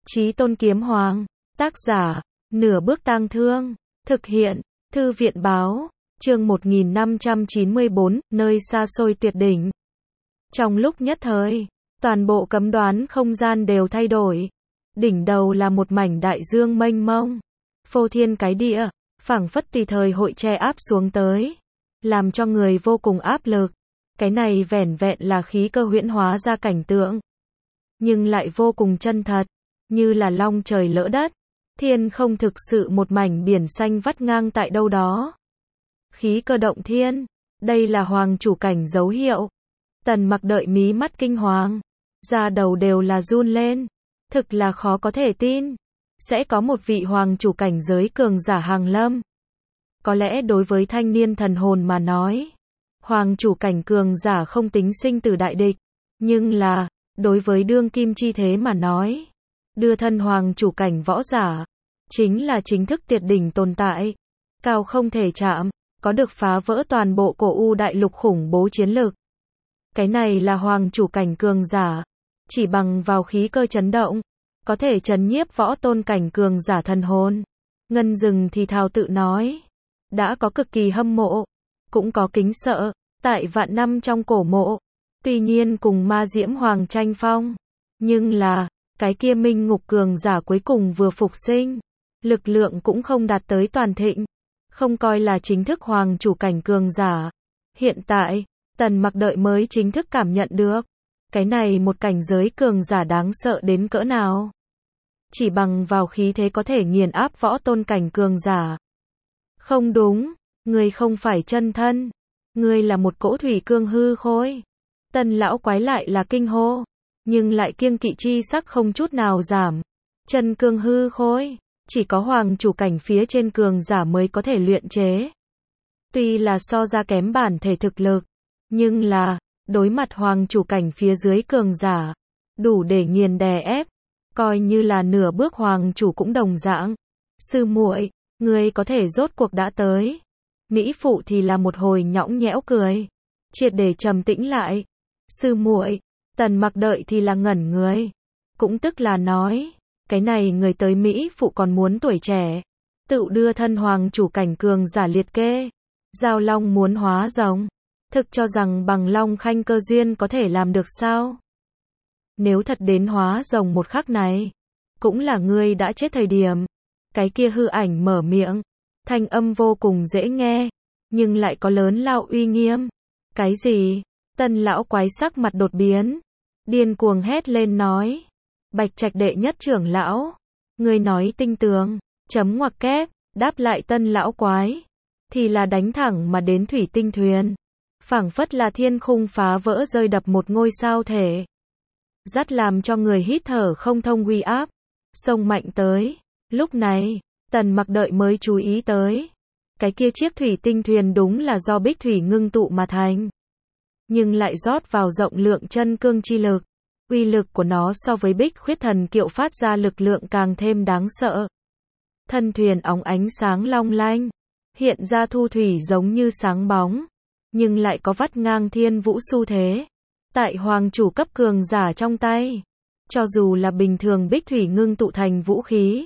Chí Tôn Kiếm Hoàng. Tác giả, Nửa Bước Tang Thương. Thực hiện, Thư viện báo. Chương 1594, nơi xa xôi tuyệt đỉnh. Trong lúc nhất thời, toàn bộ cấm đoán không gian đều thay đổi. Đỉnh đầu là một mảnh đại dương mênh mông, phô thiên cái địa, phảng phất tùy thời hội che áp xuống tới, làm cho người vô cùng áp lực. Cái này vẻn vẹn là khí cơ huyễn hóa ra cảnh tượng, nhưng lại vô cùng chân thật, như là long trời lỡ đất, thiên không thực sự một mảnh biển xanh vắt ngang tại đâu đó. Khí cơ động thiên, đây là hoàng chủ cảnh dấu hiệu. Tần Mặc đợi mí mắt kinh hoàng, da đầu đều là run lên, thực là khó có thể tin, sẽ có một vị hoàng chủ cảnh giới cường giả hàng lâm. Có lẽ đối với thanh niên thần hồn mà nói, hoàng chủ cảnh cường giả không tính sinh tử đại địch, nhưng là, đối với đương kim chi thế mà nói, đưa thân hoàng chủ cảnh võ giả, chính là chính thức tuyệt đỉnh tồn tại, cao không thể chạm, có được phá vỡ toàn bộ cổ u đại lục khủng bố chiến lược. Cái này là hoàng chủ cảnh cường giả, chỉ bằng vào khí cơ chấn động, có thể chấn nhiếp võ tôn cảnh cường giả thần hồn. Ngân Dừng thì thào tự nói, đã có cực kỳ hâm mộ, cũng có kính sợ, tại vạn năm trong cổ mộ, tuy nhiên cùng ma diễm hoàng tranh phong, nhưng là, cái kia minh ngục cường giả cuối cùng vừa phục sinh, lực lượng cũng không đạt tới toàn thịnh, không coi là chính thức hoàng chủ cảnh cường giả. Hiện tại, Tần Mặc đợi mới chính thức cảm nhận được, cái này một cảnh giới cường giả đáng sợ đến cỡ nào. Chỉ bằng vào khí thế có thể nghiền áp võ tôn cảnh cường giả. Không đúng, ngươi không phải chân thân, ngươi là một cỗ thủy cương hư khối. Tần lão quái lại là kinh hô, nhưng lại kiêng kỵ chi sắc không chút nào giảm. Chân cương hư khối, chỉ có hoàng chủ cảnh phía trên cường giả mới có thể luyện chế. Tuy là so ra kém bản thể thực lực, nhưng là, đối mặt hoàng chủ cảnh phía dưới cường giả, đủ để nghiền đè ép, coi như là nửa bước hoàng chủ cũng đồng dạng. Sư muội, ngươi có thể rốt cuộc đã tới. Mỹ phụ thì là một hồi nhõng nhẽo cười, triệt để trầm tĩnh lại. Sư muội, Tần Mặc đợi thì là ngẩn người, cũng tức là nói, cái này người tới Mỹ phụ còn muốn tuổi trẻ, tự đưa thân hoàng chủ cảnh cường giả liệt kê, giao long muốn hóa rồng, thực cho rằng bằng long khanh cơ duyên có thể làm được sao? Nếu thật đến hóa rồng một khắc này, cũng là ngươi đã chết thời điểm. Cái kia hư ảnh mở miệng, thanh âm vô cùng dễ nghe, nhưng lại có lớn lao uy nghiêm. Cái gì? Tân lão quái sắc mặt đột biến, điên cuồng hét lên nói, Bạch Trạch đệ nhất trưởng lão, ngươi nói tinh tường, chấm ngoặc kép, đáp lại tân lão quái, thì là đánh thẳng mà đến thủy tinh thuyền, phảng phất là thiên khung phá vỡ rơi đập một ngôi sao thể, rất làm cho người hít thở không thông uy áp, xông mạnh tới. Lúc này, Tần Mặc đợi mới chú ý tới, cái kia chiếc thủy tinh thuyền đúng là do bích thủy ngưng tụ mà thành, nhưng lại rót vào rộng lượng chân cương chi lực. Uy lực của nó so với bích khuyết thần kiệu phát ra lực lượng càng thêm đáng sợ. Thân thuyền óng ánh sáng long lanh, hiện ra thu thủy giống như sáng bóng, nhưng lại có vắt ngang thiên vũ xu thế. Tại hoàng chủ cấp cường giả trong tay, cho dù là bình thường bích thủy ngưng tụ thành vũ khí,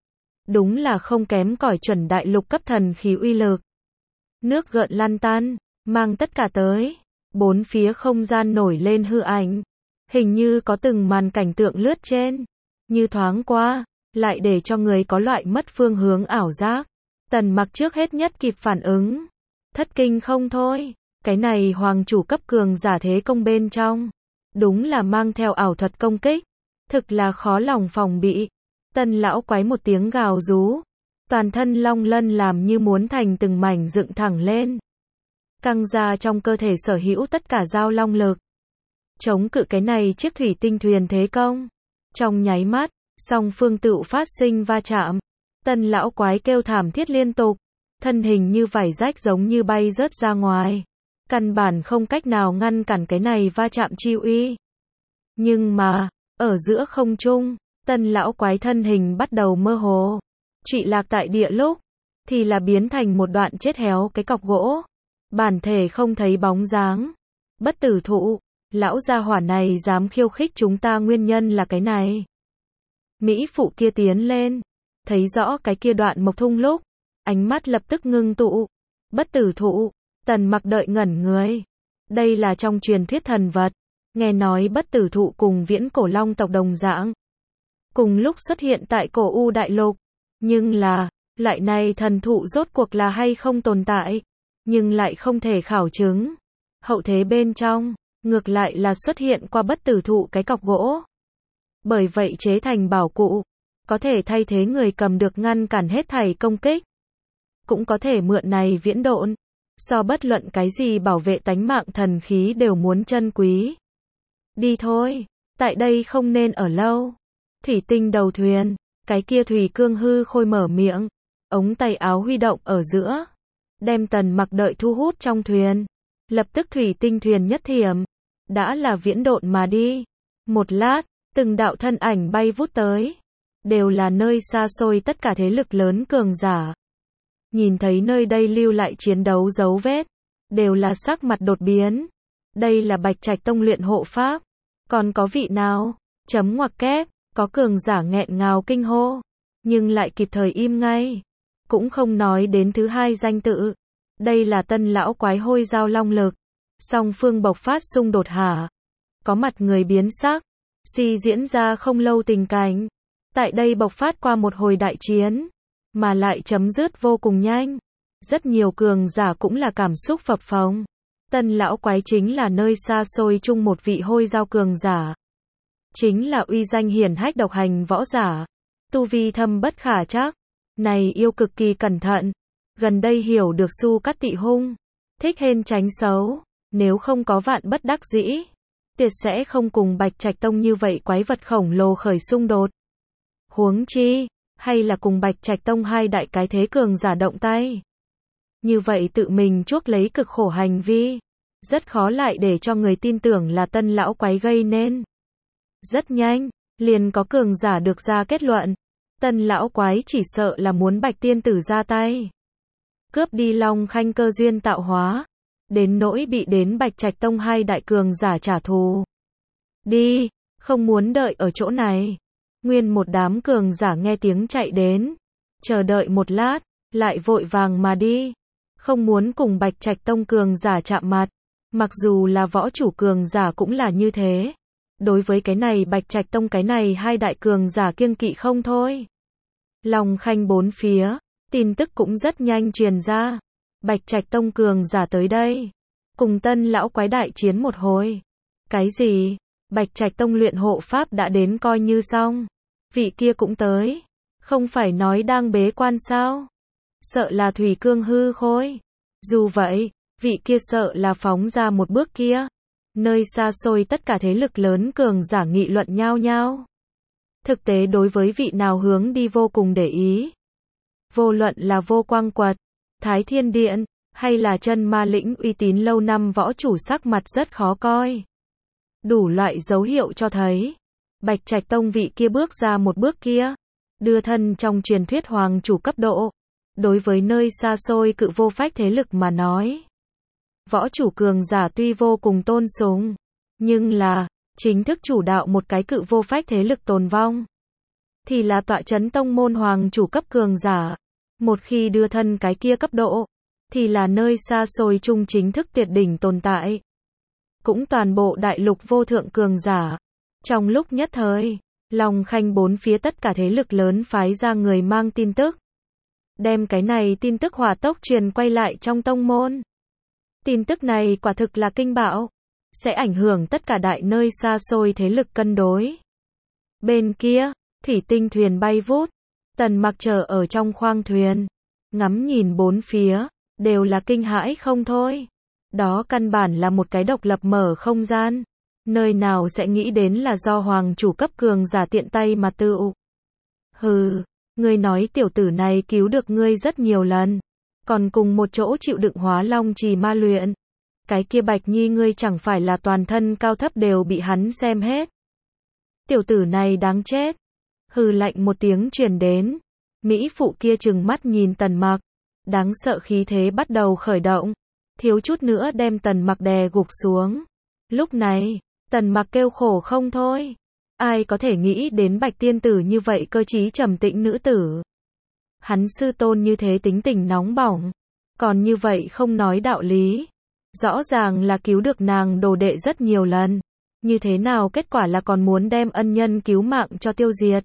đúng là không kém cỏi chuẩn đại lục cấp thần khí uy lực. Nước gợn lăn tăn, mang tất cả tới, bốn phía không gian nổi lên hư ảnh, hình như có từng màn cảnh tượng lướt trên, như thoáng qua, lại để cho người có loại mất phương hướng ảo giác. Tần Mặc trước hết nhất kịp phản ứng, thất kinh không thôi, cái này hoàng chủ cấp cường giả thế công bên trong, đúng là mang theo ảo thuật công kích, thực là khó lòng phòng bị. Tân lão quái một tiếng gào rú, toàn thân long lân làm như muốn thành từng mảnh dựng thẳng lên, căng ra trong cơ thể sở hữu tất cả giao long lực, chống cự cái này chiếc thủy tinh thuyền thế công. Trong nháy mắt, song phương tựu phát sinh va chạm, tân lão quái kêu thảm thiết liên tục, thân hình như vải rách giống như bay rớt ra ngoài, căn bản không cách nào ngăn cản cái này va chạm chi uy. Nhưng mà, ở giữa không trung, tân lão quái thân hình bắt đầu mơ hồ, trụy lạc tại địa lúc, thì là biến thành một đoạn chết héo cái cọc gỗ, bản thể không thấy bóng dáng. Bất tử thụ, lão gia hỏa này dám khiêu khích chúng ta nguyên nhân là cái này. Mỹ phụ kia tiến lên, thấy rõ cái kia đoạn mộc thung lúc, ánh mắt lập tức ngưng tụ. Bất tử thụ, Tần Mặc đợi ngẩn người. Đây là trong truyền thuyết thần vật, nghe nói bất tử thụ cùng viễn cổ long tộc đồng dạng. Cùng lúc xuất hiện tại cổ U đại lục, nhưng là, loại này thần thụ rốt cuộc là hay không tồn tại, nhưng lại không thể khảo chứng. Hậu thế bên trong, ngược lại là xuất hiện qua bất tử thụ cái cọc gỗ. Bởi vậy chế thành bảo cụ, có thể thay thế người cầm được ngăn cản hết thảy công kích. Cũng có thể mượn này viễn độn, so bất luận cái gì bảo vệ tánh mạng thần khí đều muốn chân quý. Đi thôi, tại đây không nên ở lâu. Thủy tinh đầu thuyền, cái kia Thủy Cương hư khôi mở miệng, ống tay áo huy động ở giữa, đem Tần Mặc đợi thu hút trong thuyền. Lập tức thủy tinh thuyền nhất thiểm, đã là viễn độn mà đi. Một lát, từng đạo thân ảnh bay vút tới, đều là nơi xa xôi tất cả thế lực lớn cường giả. Nhìn thấy nơi đây lưu lại chiến đấu dấu vết, đều là sắc mặt đột biến. Đây là Bạch Trạch Tông luyện hộ pháp. Còn có vị nào? Chấm ngoặc kép, có cường giả nghẹn ngào kinh hô, nhưng lại kịp thời im ngay. Cũng không nói đến thứ hai danh tự. Đây là Tân lão quái hôi giao long lực. Song phương bộc phát xung đột hả? Có mặt người biến sắc, suy diễn ra không lâu tình cảnh. Tại đây bộc phát qua một hồi đại chiến, mà lại chấm dứt vô cùng nhanh. Rất nhiều cường giả cũng là cảm xúc phập phồng. Tân lão quái chính là nơi xa xôi chung một vị hôi giao cường giả. Chính là uy danh hiển hách độc hành võ giả. Tu vi thâm bất khả trắc. Này yêu cực kỳ cẩn thận. Gần đây hiểu được Su Cát Tị hung. Thích hên tránh xấu. Nếu không có vạn bất đắc dĩ, tuyệt sẽ không cùng Bạch Trạch Tông như vậy quái vật khổng lồ khởi xung đột. Huống chi, hay là cùng Bạch Trạch Tông hai đại cái thế cường giả động tay. Như vậy tự mình chuốc lấy cực khổ hành vi, rất khó lại để cho người tin tưởng là Tân lão quái gây nên. Rất nhanh, liền có cường giả được ra kết luận, Tân lão quái chỉ sợ là muốn Bạch tiên tử ra tay, cướp đi Long Khanh cơ duyên tạo hóa, đến nỗi bị đến Bạch Trạch Tông hai đại cường giả trả thù. Đi, không muốn đợi ở chỗ này. Nguyên một đám cường giả nghe tiếng chạy đến, chờ đợi một lát, lại vội vàng mà đi. Không muốn cùng Bạch Trạch Tông cường giả chạm mặt. Mặc dù là võ chủ cường giả cũng là như thế. Đối với cái này Bạch Trạch Tông cái này hai đại cường giả kiêng kỵ không thôi. Long Khanh bốn phía, tin tức cũng rất nhanh truyền ra. Bạch Trạch Tông cường giả tới đây, cùng Tân lão quái đại chiến một hồi. Cái gì? Bạch Trạch Tông luyện hộ pháp đã đến coi như xong. Vị kia cũng tới. Không phải nói đang bế quan sao? Sợ là Thủy Cương hư khôi. Dù vậy, vị kia sợ là phóng ra một bước kia. Nơi xa xôi tất cả thế lực lớn cường giả nghị luận nhao nhao. Thực tế đối với vị nào hướng đi vô cùng để ý. Vô luận là Vô Quang Quật, Thái Thiên Điện, hay là Chân Ma Lĩnh uy tín lâu năm võ chủ sắc mặt rất khó coi. Đủ loại dấu hiệu cho thấy, Bạch Trạch Tông vị kia bước ra một bước kia, đưa thân trong truyền thuyết hoàng chủ cấp độ. Đối với nơi xa xôi cự vô phách thế lực mà nói, võ chủ cường giả tuy vô cùng tôn sùng, nhưng là, chính thức chủ đạo một cái cự vô phách thế lực tồn vong, thì là tọa chấn tông môn hoàng chủ cấp cường giả. Một khi đưa thân cái kia cấp độ, thì là nơi xa xôi chung chính thức tuyệt đỉnh tồn tại. Cũng toàn bộ đại lục vô thượng cường giả. Trong lúc nhất thời, Long Khanh bốn phía tất cả thế lực lớn phái ra người mang tin tức. Đem cái này tin tức hỏa tốc truyền quay lại trong tông môn. Tin tức này quả thực là kinh bạo, sẽ ảnh hưởng tất cả đại nơi xa xôi thế lực cân đối. Bên kia, thủy tinh thuyền bay vút, Tần Mặc chờ ở trong khoang thuyền, ngắm nhìn bốn phía, đều là kinh hãi không thôi. Đó căn bản là một cái độc lập mở không gian, nơi nào sẽ nghĩ đến là do hoàng chủ cấp cường giả tiện tay mà tựu. Hừ, ngươi nói tiểu tử này cứu được ngươi rất nhiều lần, còn cùng một chỗ chịu đựng Hóa Long Trì ma luyện. Cái kia Bạch Nhi ngươi chẳng phải là toàn thân cao thấp đều bị hắn xem hết. Tiểu tử này đáng chết. Hừ lạnh một tiếng truyền đến. Mỹ phụ kia trừng mắt nhìn Tần Mặc. Đáng sợ khí thế bắt đầu khởi động. Thiếu chút nữa đem Tần Mặc đè gục xuống. Lúc này, Tần Mặc kêu khổ không thôi. Ai có thể nghĩ đến Bạch tiên tử như vậy cơ trí trầm tĩnh nữ tử. Hắn sư tôn như thế tính tình nóng bỏng, còn như vậy không nói đạo lý. Rõ ràng là cứu được nàng đồ đệ rất nhiều lần. Như thế nào kết quả là còn muốn đem ân nhân cứu mạng cho tiêu diệt.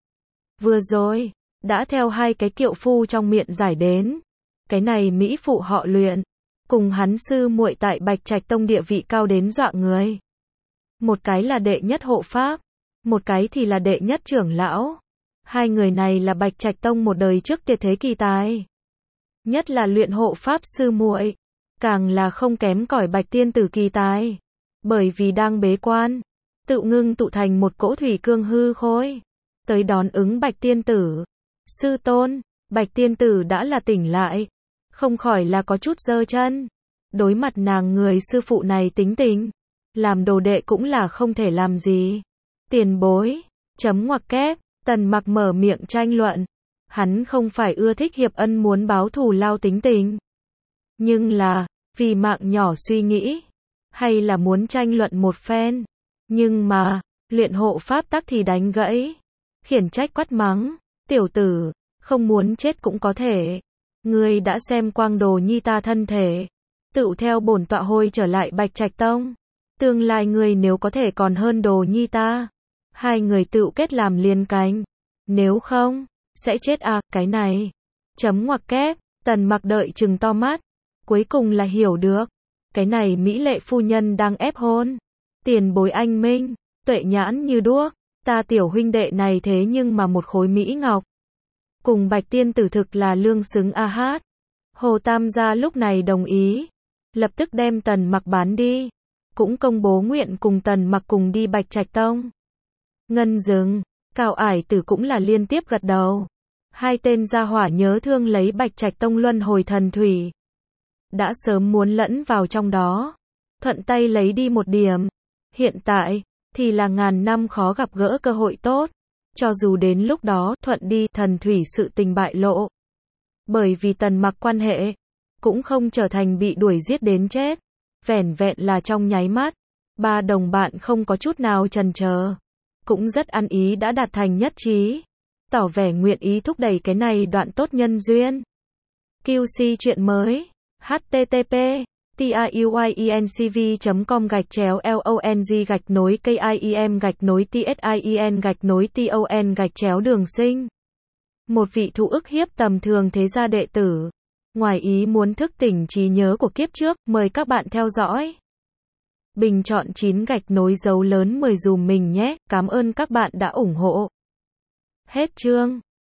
Vừa rồi, đã theo hai cái kiệu phu trong miệng giải đến. Cái này mỹ phụ họ Luyện, cùng hắn sư muội tại Bạch Trạch Tông địa vị cao đến dọa người. Một cái là đệ nhất hộ pháp, một cái thì là đệ nhất trưởng lão. Hai người này là Bạch Trạch Tông một đời trước tuyệt thế kỳ tài. Nhất là Luyện hộ pháp sư muội, càng là không kém cỏi Bạch tiên tử kỳ tài. Bởi vì đang bế quan, tự ngưng tụ thành một cỗ thủy cương hư khối, tới đón ứng Bạch tiên tử. Sư tôn, Bạch tiên tử đã là tỉnh lại, không khỏi là có chút giơ chân. Đối mặt nàng người sư phụ này tính tình, làm đồ đệ cũng là không thể làm gì. Tiền bối, chấm ngoặc kép, Tần Mặc mở miệng tranh luận. Hắn không phải ưa thích hiệp ân muốn báo thù lao tính tình, nhưng là, vì mạng nhỏ suy nghĩ, hay là muốn tranh luận một phen. Nhưng mà, Luyện hộ pháp tắc thì đánh gãy, khiển trách quát mắng, tiểu tử, không muốn chết cũng có thể. Ngươi đã xem quang đồ nhi ta thân thể, tựu theo bổn tọa hôi trở lại Bạch Trạch Tông. Tương lai ngươi nếu có thể còn hơn đồ nhi ta, hai người tựu kết làm liên cánh. Nếu không, sẽ chết à, cái này. Chấm ngoặc kép, Tần Mặc đợi trừng to mắt, cuối cùng là hiểu được. Cái này mỹ lệ phu nhân đang ép hôn. Tiền bối anh minh, tuệ nhãn như đuốc, ta tiểu huynh đệ này thế nhưng mà một khối mỹ ngọc. Cùng Bạch tiên tử thực là lương xứng a hát. Hồ Tam gia lúc này đồng ý, lập tức đem Tần Mặc bán đi, cũng công bố nguyện cùng Tần Mặc cùng đi Bạch Trạch Tông. Ngân Dừng, Cao Ải Tử cũng là liên tiếp gật đầu. Hai tên gia hỏa nhớ thương lấy Bạch Trạch Tông luân hồi thần thủy, đã sớm muốn lẫn vào trong đó, thuận tay lấy đi một điểm. Hiện tại, thì là ngàn năm khó gặp gỡ cơ hội tốt. Cho dù đến lúc đó, thuận đi, thần thủy sự tình bại lộ. Bởi vì Tần Mặc quan hệ, cũng không trở thành bị đuổi giết đến chết. Vẻn vẹn là trong nháy mắt, ba đồng bạn không có chút nào chần chờ, cũng rất ăn ý đã đạt thành nhất trí, tỏ vẻ nguyện ý thúc đẩy cái này đoạn tốt nhân duyên. QC chuyện mới, http tiuyncv.com/long-KIEM-TSIEN-TON Đường Sinh. Một vị thụ ức hiếp tầm thường thế gia đệ tử, ngoài ý muốn thức tỉnh trí nhớ của kiếp trước, mời các bạn theo dõi. Bình chọn 9 gạch nối dấu lớn 10 dùm mình nhé, cảm ơn các bạn đã ủng hộ. Hết chương.